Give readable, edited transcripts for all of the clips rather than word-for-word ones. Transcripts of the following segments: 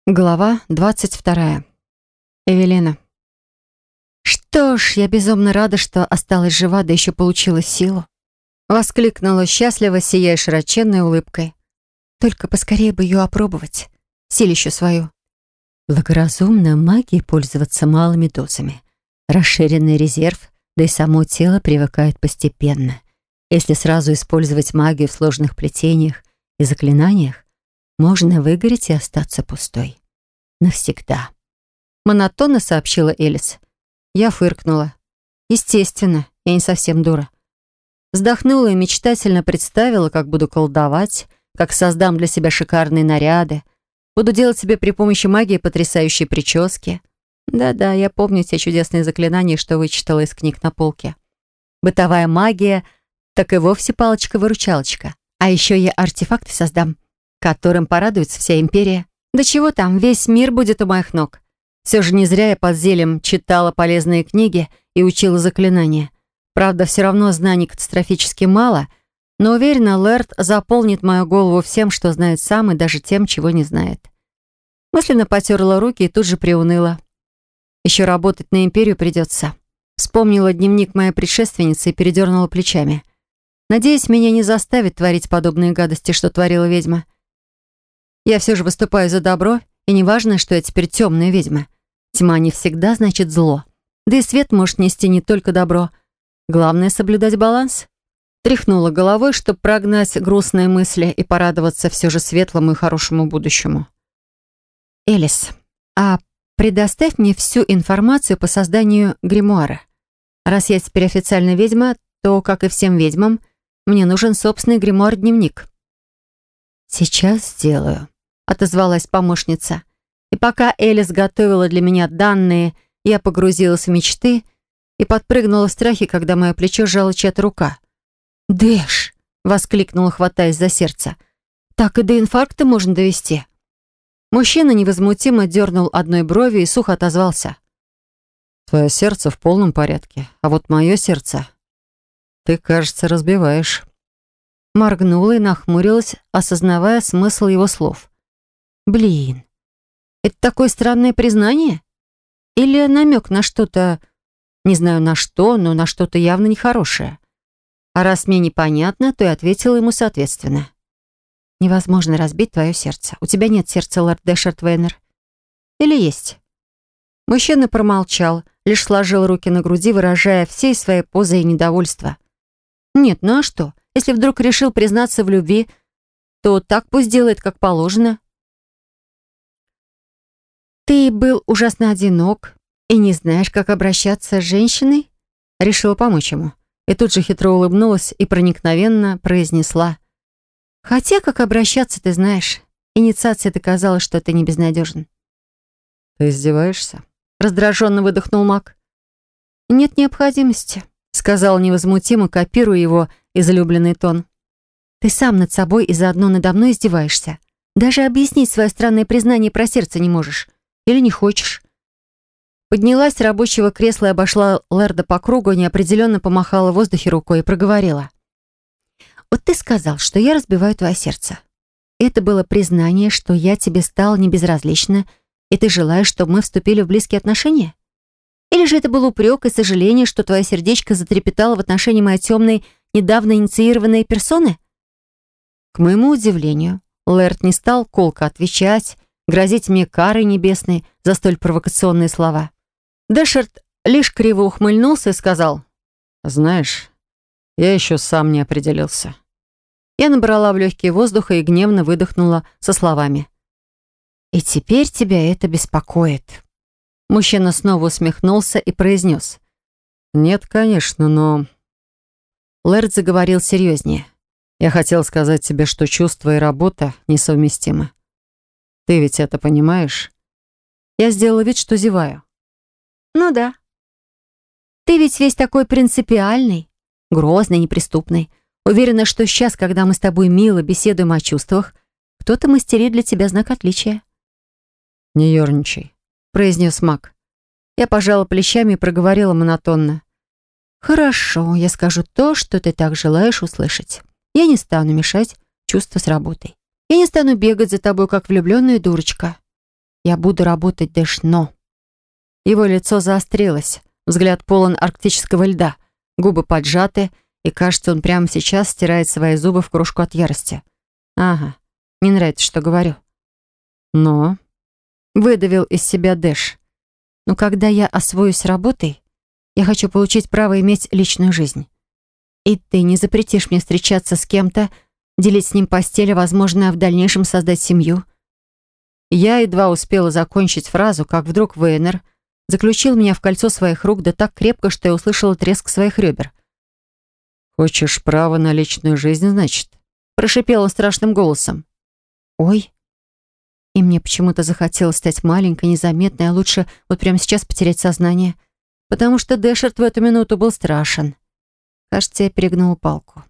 Глава 22. Эвелина. «Что ж, я безумно рада, что осталась жива, да еще получила силу!» Воскликнула счастливо, сияя широченной улыбкой. «Только поскорее бы ее опробовать, силищу свою!» Благоразумно магией пользоваться малыми дозами. Расширенный резерв, да и само тело привыкает постепенно. Если сразу использовать магию в сложных плетениях и заклинаниях, можно выгореть и остаться пустой. Навсегда. Монотонно сообщила Элис. Я фыркнула. Естественно, я не совсем дура. Вздохнула и мечтательно представила, как буду колдовать, как создам для себя шикарные наряды, буду делать себе при помощи магии потрясающие прически. Да-да, я помню те чудесные заклинания, что вычитала из книг на полке. Бытовая магия, так и вовсе палочка-выручалочка. А еще я артефакты создам, которым порадуется вся империя. Да чего там, весь мир будет у моих ног. Все же не зря я под зельем читала полезные книги и учила заклинания. Правда, все равно знаний катастрофически мало, но уверена, Лэрд заполнит мою голову всем, что знает сам, и даже тем, чего не знает. Мысленно потерла руки и тут же приуныла. Еще работать на империю придется. Вспомнила дневник моей предшественницы и передернула плечами. Надеюсь, меня не заставит творить подобные гадости, что творила ведьма. Я все же выступаю за добро, и неважно, что я теперь темная ведьма. Тьма не всегда значит зло. Да и свет может нести не только добро. Главное — соблюдать баланс. Тряхнула головой, чтобы прогнать грустные мысли и порадоваться все же светлому и хорошему будущему. «Элис, а предоставь мне всю информацию по созданию гримуара. Раз я теперь официально ведьма, то, как и всем ведьмам, мне нужен собственный гримуар-дневник». «Сейчас сделаю», — отозвалась помощница. И пока Элис готовила для меня данные, я погрузилась в мечты и подпрыгнула в страхе, когда мое плечо сжала чья-то рука. «Дэш!» — воскликнула, хватаясь за сердце. «Так и до инфаркта можно довести». Мужчина невозмутимо дернул одной бровью и сухо отозвался. «Твое сердце в полном порядке, а вот мое сердце ты, кажется, разбиваешь». Моргнула и нахмурилась, осознавая смысл его слов. «Блин, это такое странное признание? Или намек на что-то, не знаю на что, но на что-то явно нехорошее? А раз мне непонятно, то и ответила ему соответственно. Невозможно разбить твое сердце. У тебя нет сердца, лорд Дэшерт Вейнер. Или есть?» Мужчина промолчал, лишь сложил руки на груди, выражая всей своей позой и недовольство. «Нет, ну а что? Если вдруг решил признаться в любви, то так пусть делает, как положено». «Ты был ужасно одинок и не знаешь, как обращаться с женщиной?» Решила помочь ему. И тут же хитро улыбнулась и проникновенно произнесла. «Хотя, как обращаться, ты знаешь. Инициация доказала, что ты не безнадежен». «Ты издеваешься?» Раздраженно выдохнул маг. «Нет необходимости», — сказал невозмутимо, копируя его излюбленный тон. «Ты сам над собой и заодно надо мной издеваешься. Даже объяснить свое странное признание про сердце не можешь. Или не хочешь?» Поднялась с рабочего кресла и обошла Лэрда по кругу, неопределенно помахала в воздухе рукой и проговорила. «Вот ты сказал, что я разбиваю твое сердце. Это было признание, что я тебе стала небезразлична, и ты желаешь, чтобы мы вступили в близкие отношения? Или же это был упрек и сожаление, что твое сердечко затрепетало в отношении моей темной, недавно инициированной персоны?» К моему удивлению, Лэрд не стал колко отвечать, грозить мне карой небесной за столь провокационные слова. Дэшерт лишь криво ухмыльнулся и сказал: «Знаешь, я еще сам не определился». Я набрала в легкие воздуха и гневно выдохнула со словами: «И теперь тебя это беспокоит». Мужчина снова усмехнулся и произнес: «Нет, конечно, но...» Лэрд заговорил серьезнее. «Я хотел сказать тебе, что чувство и работа несовместимы. Ты ведь это понимаешь?» Я сделала вид, что зеваю. «Ну да. Ты ведь весь такой принципиальный, грозный, неприступный. Уверена, что сейчас, когда мы с тобой мило беседуем о чувствах, кто-то мастерит для тебя знак отличия». «Не ерничай», — произнес маг. Я пожала плечами и проговорила монотонно: «Хорошо, я скажу то, что ты так желаешь услышать. Я не стану мешать чувству с работой. Я не стану бегать за тобой, как влюбленная дурочка. Я буду работать, Дэш, но... Его лицо заострилось, взгляд полон арктического льда, губы поджаты, и, кажется, он прямо сейчас стирает свои зубы в кружку от ярости. Ага, не нравится, что говорю. Но... Выдавил из себя Дэш. Но когда я освоюсь с работой, я хочу получить право иметь личную жизнь. И ты не запретишь мне встречаться с кем-то, делить с ним постель, а, возможно, в дальнейшем создать семью. Я едва успела закончить фразу, как вдруг Вейнер заключил меня в кольцо своих рук, да так крепко, что я услышала треск своих ребер. «Хочешь право на личную жизнь, значит?» Прошипел он страшным голосом. «Ой». И мне почему-то захотелось стать маленькой, незаметной, а лучше вот прямо сейчас потерять сознание, потому что Дэшерт в эту минуту был страшен. Кажется, я перегнула палку.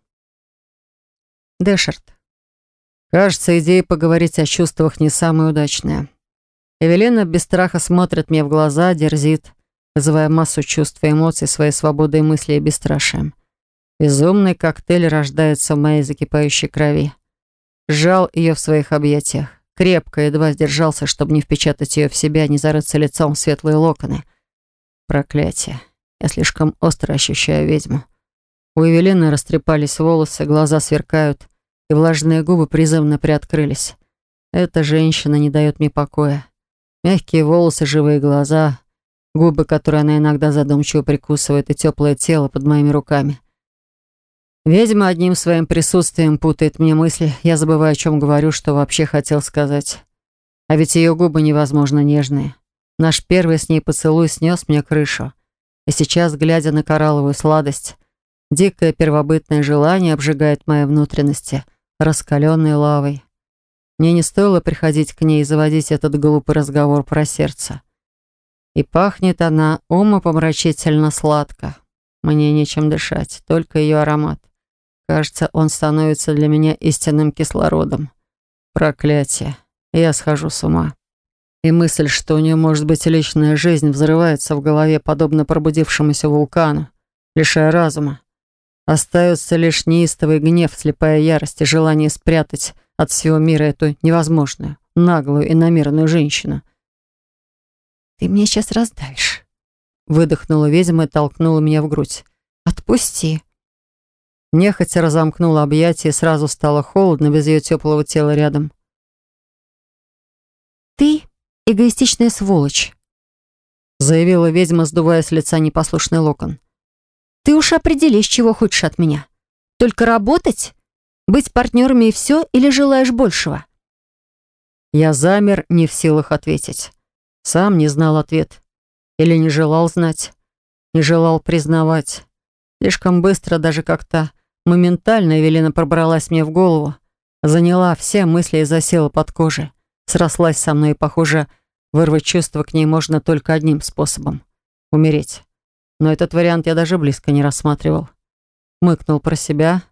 Дэшерт. Кажется, идея поговорить о чувствах не самая удачная. Эвелина без страха смотрит мне в глаза, дерзит, вызывая массу чувств и эмоций своей свободой мысли и бесстрашием. Безумный коктейль рождается в моей закипающей крови. Сжал ее в своих объятиях. Крепко, едва сдержался, чтобы не впечатать ее в себя, не зарыться лицом в светлые локоны. Проклятие. Я слишком остро ощущаю ведьму. У Эвелины растрепались волосы, глаза сверкают, и влажные губы призывно приоткрылись. Эта женщина не дает мне покоя. Мягкие волосы, живые глаза, губы, которые она иногда задумчиво прикусывает, и теплое тело под моими руками. Ведьма одним своим присутствием путает мне мысли. Я забываю, о чем говорю, что вообще хотел сказать. А ведь ее губы невозможно нежные. Наш первый с ней поцелуй снес мне крышу. И сейчас, глядя на коралловую сладость, дикое первобытное желание обжигает мои внутренности, раскаленной лавой. Мне не стоило приходить к ней и заводить этот глупый разговор про сердце. И пахнет она умопомрачительно сладко. Мне нечем дышать, только ее аромат. Кажется, он становится для меня истинным кислородом. Проклятие. Я схожу с ума. И мысль, что у нее может быть личная жизнь, взрывается в голове, подобно пробудившемуся вулкану, лишая разума. Остается лишь неистовый гнев, слепая ярость и желание спрятать от всего мира эту невозможную, наглую и намеренную женщину. «Ты меня сейчас раздавишь», — выдохнула ведьма и толкнула меня в грудь. «Отпусти». Нехотя разомкнула объятия, и сразу стало холодно без ее теплого тела рядом. «Ты эгоистичная сволочь», — заявила ведьма, сдувая с лица непослушный локон. «Ты уж определишь, чего хочешь от меня. Только работать? Быть партнерами и все, или желаешь большего?» Я замер, не в силах ответить. Сам не знал ответ. Или не желал знать. Не желал признавать. Слишком быстро, даже как-то моментально Эвелина пробралась мне в голову, заняла все мысли и засела под кожей. Срослась со мной, и, похоже, вырвать чувства к ней можно только одним способом — умереть. Но этот вариант я даже близко не рассматривал. Мыкнул про себя.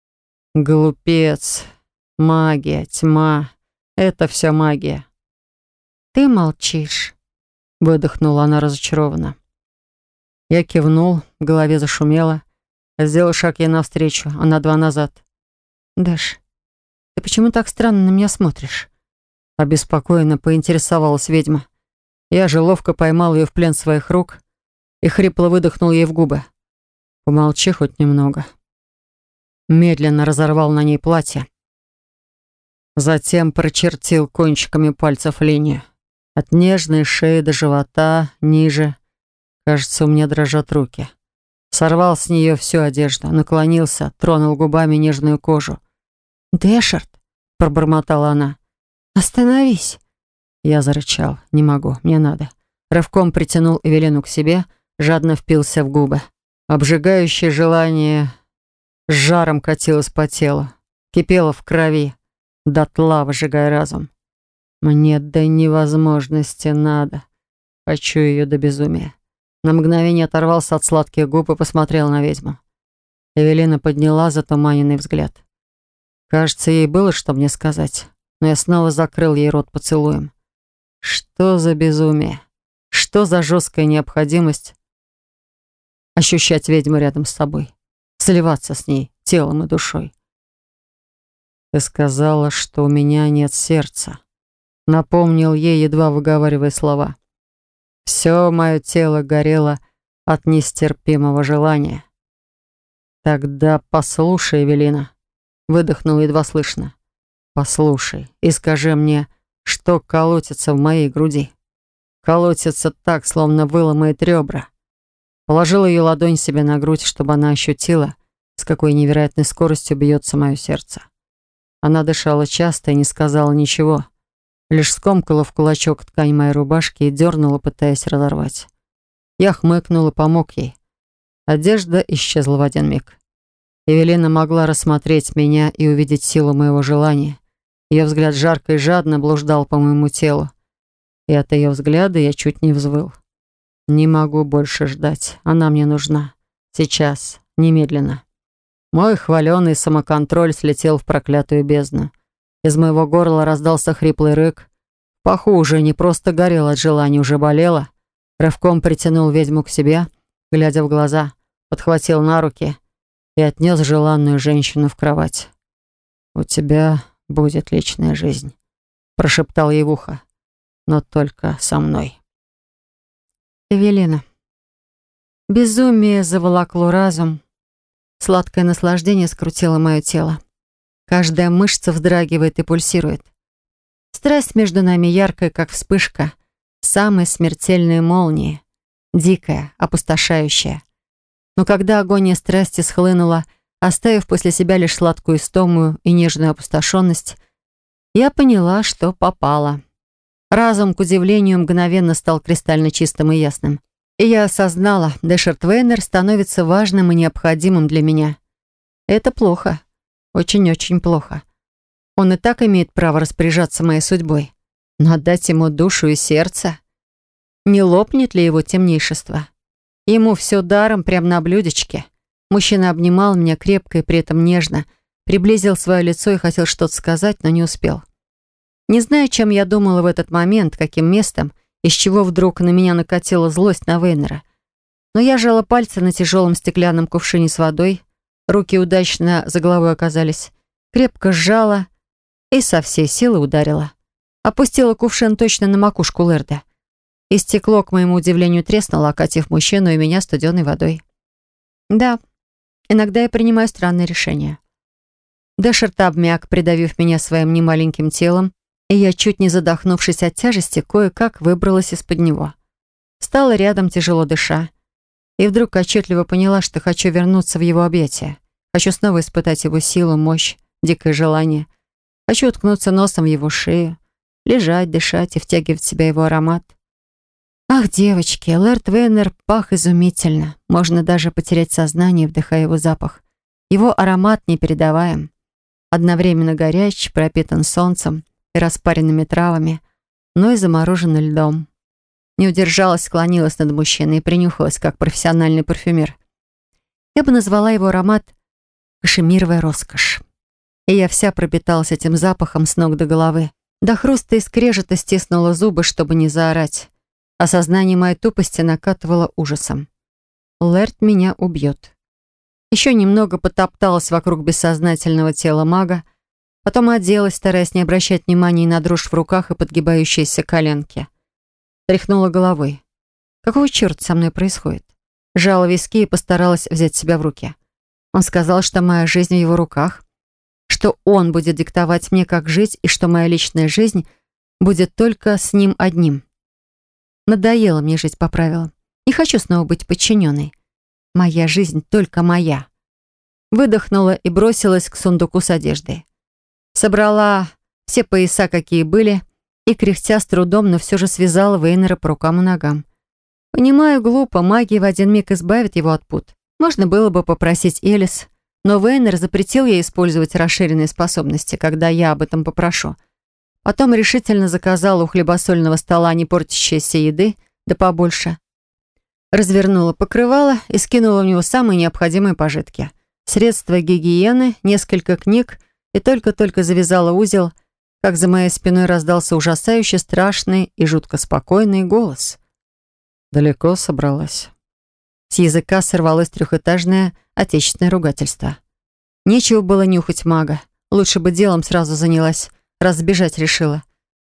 Глупец. Магия, тьма. Это все магия. «Ты молчишь», — выдохнула она разочарованно. Я кивнул, в голове зашумело. Сделал шаг ей навстречу, а на 2 назад. «Дэш, ты почему так странно на меня смотришь?» Обеспокоенно поинтересовалась ведьма. Я же ловко поймал ее в плен своих рук и хрипло выдохнул ей в губы. «Помолчи хоть немного». Медленно разорвал на ней платье. Затем прочертил кончиками пальцев линию. От нежной шеи до живота, ниже. Кажется, у меня дрожат руки. Сорвал с нее всю одежду, наклонился, тронул губами нежную кожу. «Дэшерт», — пробормотала она, — «остановись». Я зарычал. «Не могу, мне надо». Рывком притянул Эвелину к себе, жадно впился в губы. Обжигающее желание с жаром катилось по телу, кипело в крови, дотла выжигая разум. Мне до невозможности надо. Хочу ее до безумия. На мгновение оторвался от сладких губ и посмотрел на ведьму. Эвелина подняла затуманенный взгляд. Кажется, ей было что мне сказать, но я снова закрыл ей рот поцелуем. Что за безумие? Что за жесткая необходимость ощущать ведьму рядом с собой, сливаться с ней телом и душой? Ты сказала, что у меня нет сердца. Напомнил ей, едва выговаривая слова. Все мое тело горело от нестерпимого желания. «Тогда послушай, Эвелина», — выдохнул едва слышно. «Послушай и скажи мне, что колотится в моей груди. Колотится так, словно выломает ребра». Положил ее ладонь себе на грудь, чтобы она ощутила, с какой невероятной скоростью бьется мое сердце. Она дышала часто и не сказала ничего, лишь скомкала в кулачок ткань моей рубашки и дернула, пытаясь разорвать. Я хмыкнул и помог ей. Одежда исчезла в один миг. Эвелина могла рассмотреть меня и увидеть силу моего желания. Ее взгляд жарко и жадно блуждал по моему телу. И от ее взгляда я чуть не взвыл. Не могу больше ждать. Она мне нужна. Сейчас. Немедленно. Мой хваленый самоконтроль слетел в проклятую бездну. Из моего горла раздался хриплый рык. В паху уже не просто горело от желания, уже болело. Рывком притянул ведьму к себе, глядя в глаза, подхватил на руки и отнес желанную женщину в кровать. «У тебя будет личная жизнь», — прошептал ей в ухо. «Но только со мной». Эвелина. Безумие заволокло разум. Сладкое наслаждение скрутило мое тело. Каждая мышца вздрагивает и пульсирует. Страсть между нами яркая, как вспышка, самой смертельной молнии, дикая, опустошающая. Но когда агония страсти схлынула, оставив после себя лишь сладкую истому и нежную опустошенность, я поняла, что попала. Разум, к удивлению, мгновенно стал кристально чистым и ясным. И я осознала, Дэшерт Вейнер становится важным и необходимым для меня. Это плохо. Очень-очень плохо. Он и так имеет право распоряжаться моей судьбой. Но отдать ему душу и сердце? Не лопнет ли его темнейшество? Ему все даром, прямо на блюдечке. Мужчина обнимал меня крепко и при этом нежно, приблизил свое лицо и хотел что-то сказать, но не успел. Не знаю, чем я думала в этот момент, каким местом, из чего вдруг на меня накатила злость на Вейнера. Но я сжала пальцы на тяжелом стеклянном кувшине с водой, руки удачно за головой оказались, крепко сжала и со всей силы ударила. Опустила кувшин точно на макушку Лэрда. И стекло, к моему удивлению, треснуло, окатив мужчину и меня студеной водой. Да, иногда я принимаю странные решения. Дэшерт обмяк, придавив меня своим немаленьким телом, и я, чуть не задохнувшись от тяжести, кое-как выбралась из-под него. Встала рядом, тяжело дыша, и вдруг отчетливо поняла, что хочу вернуться в его объятия. Хочу снова испытать его силу, мощь, дикое желание. Хочу уткнуться носом в его шею, лежать, дышать и втягивать в себя его аромат. Ах, девочки, Лэрд Вейнер пах изумительно. Можно даже потерять сознание, вдыхая его запах. Его аромат непередаваем. Одновременно горяч, пропитан солнцем и распаренными травами, но и заморожен льдом. Не удержалась, склонилась над мужчиной и принюхалась, как профессиональный парфюмер. Я бы назвала его аромат «кашемировая роскошь». И я вся пропиталась этим запахом с ног до головы. До хруста и скрежета стиснула зубы, чтобы не заорать. Осознание моей тупости накатывало ужасом. Лэрд меня убьет. Еще немного потопталась вокруг бессознательного тела мага, потом оделась, стараясь не обращать внимания на дрожь в руках и подгибающиеся коленки. Тряхнула головой. Какого черта со мной происходит? Сжала виски и постаралась взять себя в руки. Он сказал, что моя жизнь в его руках, что он будет диктовать мне, как жить, и что моя личная жизнь будет только с ним одним. Надоело мне жить по правилам. Не хочу снова быть подчиненной. Моя жизнь только моя. Выдохнула и бросилась к сундуку с одеждой. Собрала все пояса, какие были, и, кряхтя с трудом, но все же связала Вейнера по рукам и ногам. Понимаю, глупо, магия в один миг избавит его от пут. Можно было бы попросить Элис, но Вейнер запретил ей использовать расширенные способности, когда я об этом попрошу. Потом решительно заказала у хлебосольного стола не портящейся еды, да побольше. Развернула покрывало и скинула в него самые необходимые пожитки. Средства гигиены, несколько книг, и только-только завязала узел, как за моей спиной раздался ужасающе страшный и жутко спокойный голос. «Далеко собралась?» С языка сорвалось трехэтажное отечественное ругательство. Нечего было нюхать мага. Лучше бы делом сразу занялась, раз сбежать решила.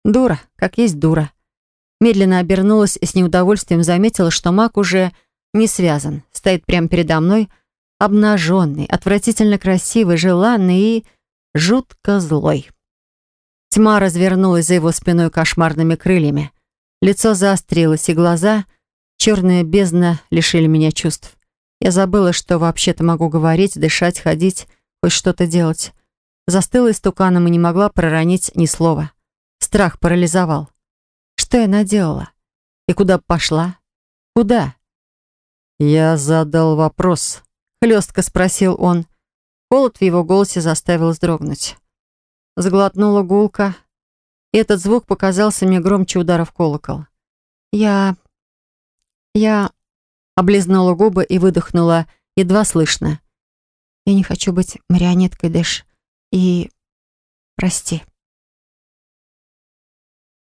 Дура, как есть дура. Медленно обернулась и с неудовольствием заметила, что маг уже не связан. Стоит прямо передо мной, обнаженный, отвратительно красивый, желанный и жутко злой. Тьма развернулась за его спиной кошмарными крыльями. Лицо заострилось, и глаза, черная бездна, лишили меня чувств. Я забыла, что вообще-то могу говорить, дышать, ходить, хоть что-то делать. Застыла истуканом и не могла проронить ни слова. Страх парализовал. Что я наделала? И куда пошла? Куда? «Я задал вопрос», — хлестко спросил он. Холод в его голосе заставил вздрогнуть. Сглотнула гулко, и этот звук показался мне громче удара в колокол. Я облизнула губы и выдохнула, едва слышно. «Я не хочу быть марионеткой, Дэш, и прости».